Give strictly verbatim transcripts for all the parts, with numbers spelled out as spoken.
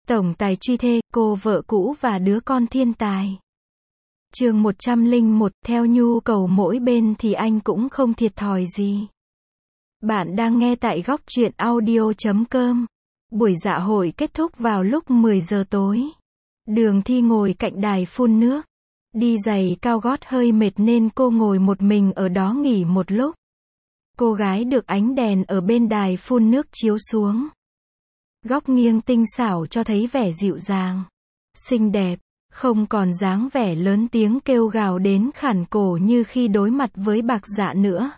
Tổng tài truy thê, cô vợ cũ và đứa con thiên tài. Chương một trăm lẻ một, theo nhu cầu mỗi bên thì anh cũng không thiệt thòi gì. Bạn đang nghe tại góc truyện audio chấm com. Buổi dạ hội kết thúc vào lúc mười giờ tối. Đường Thi ngồi cạnh đài phun nước. Đi giày cao gót hơi mệt nên cô ngồi một mình ở đó nghỉ một lúc. Cô gái được ánh đèn ở bên đài phun nước chiếu xuống. Góc nghiêng tinh xảo cho thấy vẻ dịu dàng, xinh đẹp, không còn dáng vẻ lớn tiếng kêu gào đến khản cổ như khi đối mặt với Bạc Dạ nữa.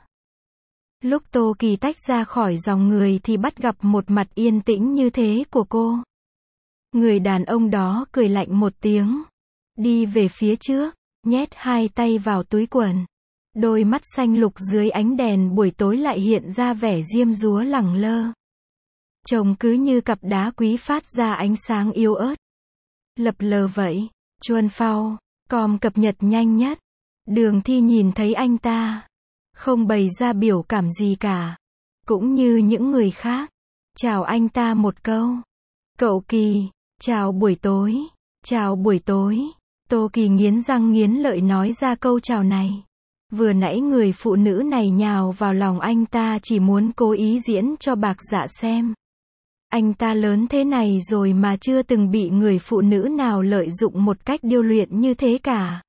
Lúc Tô Kỳ tách ra khỏi dòng người thì bắt gặp một mặt yên tĩnh như thế của cô. Người đàn ông đó cười lạnh một tiếng, đi về phía trước, nhét hai tay vào túi quần. Đôi mắt xanh lục dưới ánh đèn buổi tối lại hiện ra vẻ diêm dúa lẳng lơ. Trông cứ như cặp đá quý phát ra ánh sáng yếu ớt. Lập lờ vậy, chuồn phao, com cập nhật nhanh nhất. Đường Thi nhìn thấy anh ta, không bày ra biểu cảm gì cả. Cũng như những người khác, chào anh ta một câu. Cậu Kỳ, chào buổi tối, chào buổi tối. Tô Kỳ nghiến răng nghiến lợi nói ra câu chào này. Vừa nãy người phụ nữ này nhào vào lòng anh ta chỉ muốn cố ý diễn cho Bạc Dạ xem. Anh ta lớn thế này rồi mà chưa từng bị người phụ nữ nào lợi dụng một cách điêu luyện như thế cả.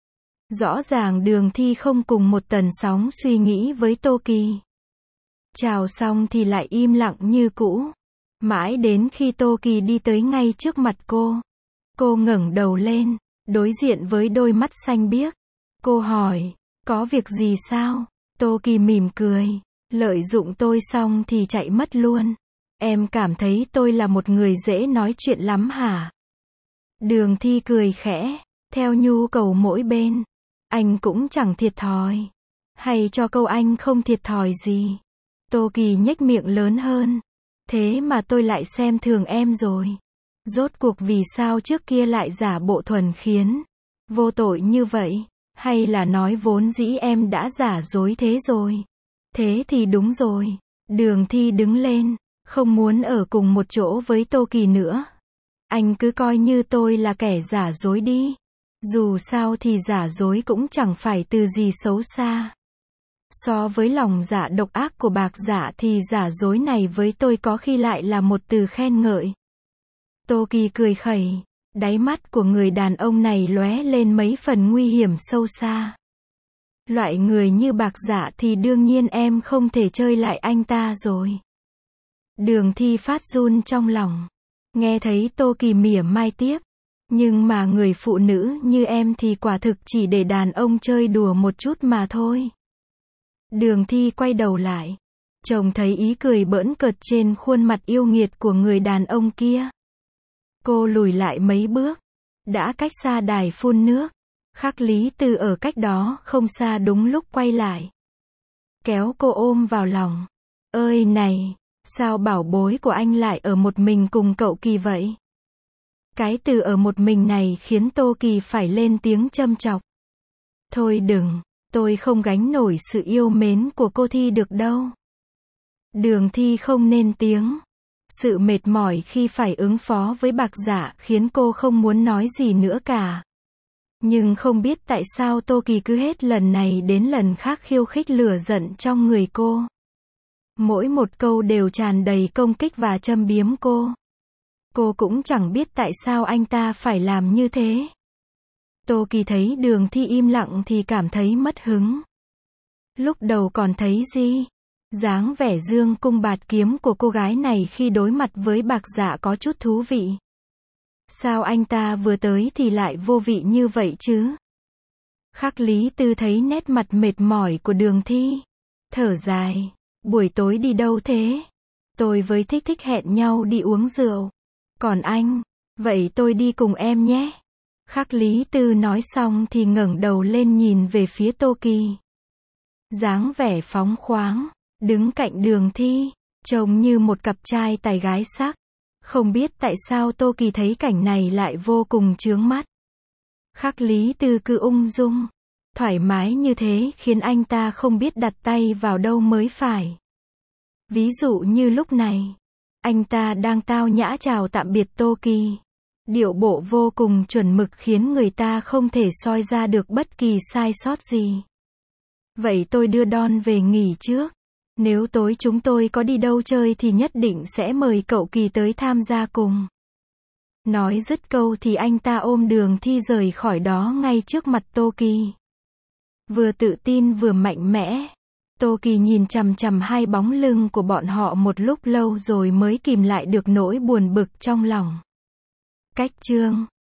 Rõ ràng Đường Thi không cùng một tần sóng suy nghĩ với Tô Kỳ. Chào xong thì lại im lặng như cũ. Mãi đến khi Tô Kỳ đi tới ngay trước mặt cô. Cô ngẩng đầu lên, đối diện với đôi mắt xanh biếc. Cô hỏi, có việc gì sao? Tô Kỳ mỉm cười, lợi dụng tôi xong thì chạy mất luôn. Em cảm thấy tôi là một người dễ nói chuyện lắm hả? Đường Thi cười khẽ, theo nhu cầu mỗi bên. Anh cũng chẳng thiệt thòi. Hay cho câu anh không thiệt thòi gì. Tô Kỳ nhếch miệng lớn hơn. Thế mà tôi lại xem thường em rồi. Rốt cuộc vì sao trước kia lại giả bộ thuần khiết, vô tội như vậy? Hay là nói vốn dĩ em đã giả dối thế rồi? Thế thì đúng rồi. Đường Thi đứng lên, không muốn ở cùng một chỗ với Tô Kỳ nữa. Anh cứ coi như tôi là kẻ giả dối đi. Dù sao thì giả dối cũng chẳng phải từ gì xấu xa. So với lòng dạ độc ác của Bạc Dạ thì giả dối này với tôi có khi lại là một từ khen ngợi. Tô Kỳ cười khẩy, đáy mắt của người đàn ông này lóe lên mấy phần nguy hiểm sâu xa. Loại người như Bạc Dạ thì đương nhiên em không thể chơi lại anh ta rồi. Đường Thi phát run trong lòng. Nghe thấy Tô Kỳ mỉa mai tiếp. Nhưng mà người phụ nữ như em thì quả thực chỉ để đàn ông chơi đùa một chút mà thôi. Đường Thi quay đầu lại. Trông thấy ý cười bỡn cợt trên khuôn mặt yêu nghiệt của người đàn ông kia. Cô lùi lại mấy bước. Đã cách xa đài phun nước. Khắc Lý Tư ở cách đó không xa đúng lúc quay lại. Kéo cô ôm vào lòng. Ơi này, sao bảo bối của anh lại ở một mình cùng cậu Kỳ vậy? Cái từ ở một mình này khiến Tô Kỳ phải lên tiếng châm chọc. Thôi đừng, tôi không gánh nổi sự yêu mến của cô Thi được đâu. Đường Thi không nên tiếng. Sự mệt mỏi khi phải ứng phó với Bạc Dạ khiến cô không muốn nói gì nữa cả. Nhưng không biết tại sao Tô Kỳ cứ hết lần này đến lần khác khiêu khích lửa giận trong người cô. Mỗi một câu đều tràn đầy công kích và châm biếm cô. Cô cũng chẳng biết tại sao anh ta phải làm như thế. Tô Kỳ thấy Đường Thi im lặng thì cảm thấy mất hứng. Lúc đầu còn thấy gì? Dáng vẻ dương cung bạt kiếm của cô gái này khi đối mặt với Bạc Dạ có chút thú vị. Sao anh ta vừa tới thì lại vô vị như vậy chứ? Khắc Lý Tư thấy nét mặt mệt mỏi của Đường Thi. Thở dài. Buổi tối đi đâu thế? Tôi với Thích Thích hẹn nhau đi uống rượu. Còn anh? Vậy tôi đi cùng em nhé. Khắc Lý Tư nói xong thì ngẩng đầu lên nhìn về phía Tô Kỳ. Dáng vẻ phóng khoáng, đứng cạnh Đường Thi, trông như một cặp trai tài gái sắc. Không biết tại sao Tô Kỳ thấy cảnh này lại vô cùng chướng mắt. Khắc Lý Tư cứ ung dung, thoải mái như thế khiến anh ta không biết đặt tay vào đâu mới phải. Ví dụ như lúc này, Anh ta đang tao nhã chào tạm biệt Toki. Điệu bộ vô cùng chuẩn mực khiến người ta không thể soi ra được bất kỳ sai sót gì. Vậy tôi đưa Don về nghỉ trước. Nếu tối chúng tôi có đi đâu chơi thì nhất định sẽ mời cậu Kỳ tới tham gia cùng. Nói dứt câu thì anh ta ôm Đường Thi rời khỏi đó ngay trước mặt Toki. Vừa tự tin vừa mạnh mẽ. Toki nhìn chằm chằm hai bóng lưng của bọn họ một lúc lâu rồi mới kìm lại được nỗi buồn bực trong lòng. Cách chương